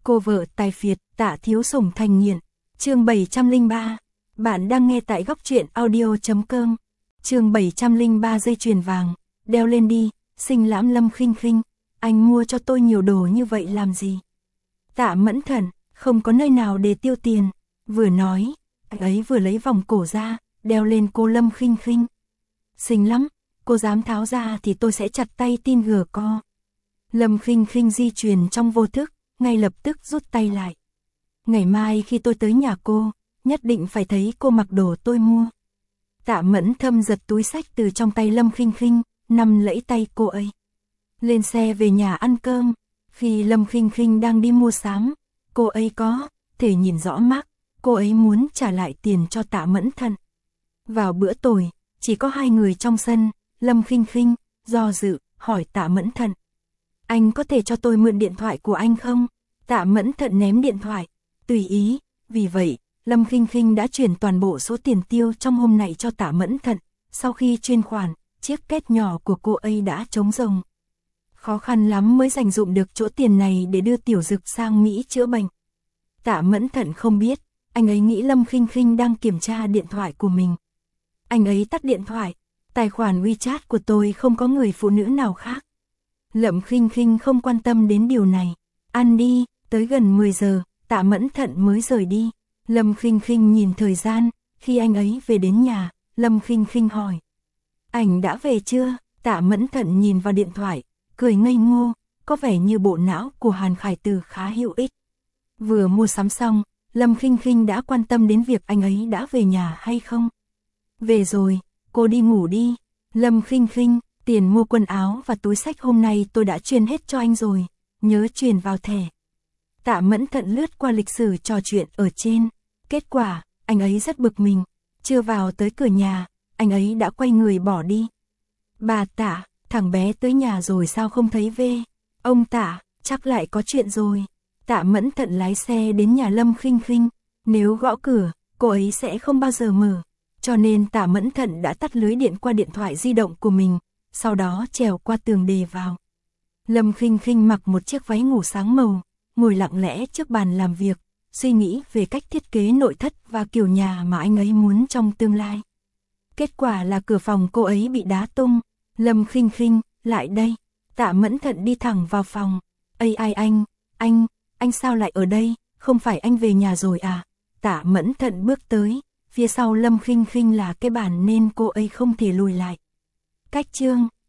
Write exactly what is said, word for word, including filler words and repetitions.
Cô vợ tài phiệt, Tạ Thiếu Sủng thành nghiện. Chương bảy trăm lẻ ba. Bạn đang nghe tại góc truyện audio chấm com. Chương bảy trăm lẻ ba dây chuyền vàng, đeo lên đi, xinh lãm Lâm Khinh Khinh, anh mua cho tôi nhiều đồ như vậy làm gì? Tạ Mẫn Thận, không có nơi nào để tiêu tiền, vừa nói, anh ấy vừa lấy vòng cổ ra, đeo lên cô Lâm Khinh Khinh. Xinh lắm, cô dám tháo ra thì tôi sẽ chặt tay tin gờ co. Lâm Khinh Khinh di chuyển trong vô thức, ngay lập tức rút tay lại. Ngày mai khi tôi tới nhà cô, nhất định phải thấy cô mặc đồ tôi mua. Tạ Mẫn Thâm giật túi xách từ trong tay Lâm Khinh Khinh, nắm lấy tay cô ấy. Lên xe về nhà ăn cơm, khi Lâm Khinh Khinh đang đi mua sắm, cô ấy có thể nhìn rõ mắt, cô ấy muốn trả lại tiền cho Tạ Mẫn Thận. Vào bữa tối, chỉ có hai người trong sân, Lâm Khinh Khinh do dự, hỏi Tạ Mẫn Thận. Anh có thể cho tôi mượn điện thoại của anh không? Tạ Mẫn Thận ném điện thoại, tùy ý, vì vậy, Lâm Khinh Khinh đã chuyển toàn bộ số tiền tiêu trong hôm nay cho Tạ Mẫn Thận, sau khi chuyên khoản, chiếc két nhỏ của cô ấy đã trống rỗng. Khó khăn lắm mới dành dụm được chỗ tiền này để đưa Tiểu Dực sang Mỹ chữa bệnh. Tạ Mẫn Thận không biết, anh ấy nghĩ Lâm Khinh Khinh đang kiểm tra điện thoại của mình. Anh ấy tắt điện thoại, tài khoản WeChat của tôi không có người phụ nữ nào khác. Lâm Khinh Khinh không quan tâm đến điều này. Ăn đi, tới gần mười giờ, Tạ Mẫn Thận mới rời đi. Lâm Khinh Khinh nhìn thời gian, khi anh ấy về đến nhà, Lâm Khinh Khinh hỏi. Anh đã về chưa? Tạ Mẫn Thận nhìn vào điện thoại, cười ngây ngô, có vẻ như bộ não của Hàn Khải Từ khá hữu ích. Vừa mua sắm xong, Lâm Khinh Khinh đã quan tâm đến việc anh ấy đã về nhà hay không. Về rồi, cô đi ngủ đi. Lâm Khinh Khinh, tiền mua quần áo và túi xách hôm nay tôi đã truyền hết cho anh rồi, nhớ truyền vào thẻ. Tạ Mẫn Thận lướt qua lịch sử trò chuyện ở trên, kết quả, anh ấy rất bực mình, chưa vào tới cửa nhà, anh ấy đã quay người bỏ đi. Bà Tạ, thằng bé tới nhà rồi sao không thấy về? Ông Tạ, chắc lại có chuyện rồi. Tạ Mẫn Thận lái xe đến nhà Lâm Khinh Khinh, nếu gõ cửa, cô ấy sẽ không bao giờ mở, cho nên Tạ Mẫn Thận đã tắt lưới điện qua điện thoại di động của mình, sau đó trèo qua tường đề vào. Lâm Khinh Khinh mặc một chiếc váy ngủ sáng màu, ngồi lặng lẽ trước bàn làm việc, suy nghĩ về cách thiết kế nội thất và kiểu nhà mà anh ấy muốn trong tương lai. Kết quả là cửa phòng cô ấy bị đá tung. Lâm Khinh Khinh, lại đây. Tạ Mẫn Thận đi thẳng vào phòng. Ây ai anh, anh, anh sao lại ở đây, không phải anh về nhà rồi à? Tạ Mẫn Thận bước tới, phía sau Lâm Khinh Khinh là cái bàn nên cô ấy không thể lùi lại. Cách chương,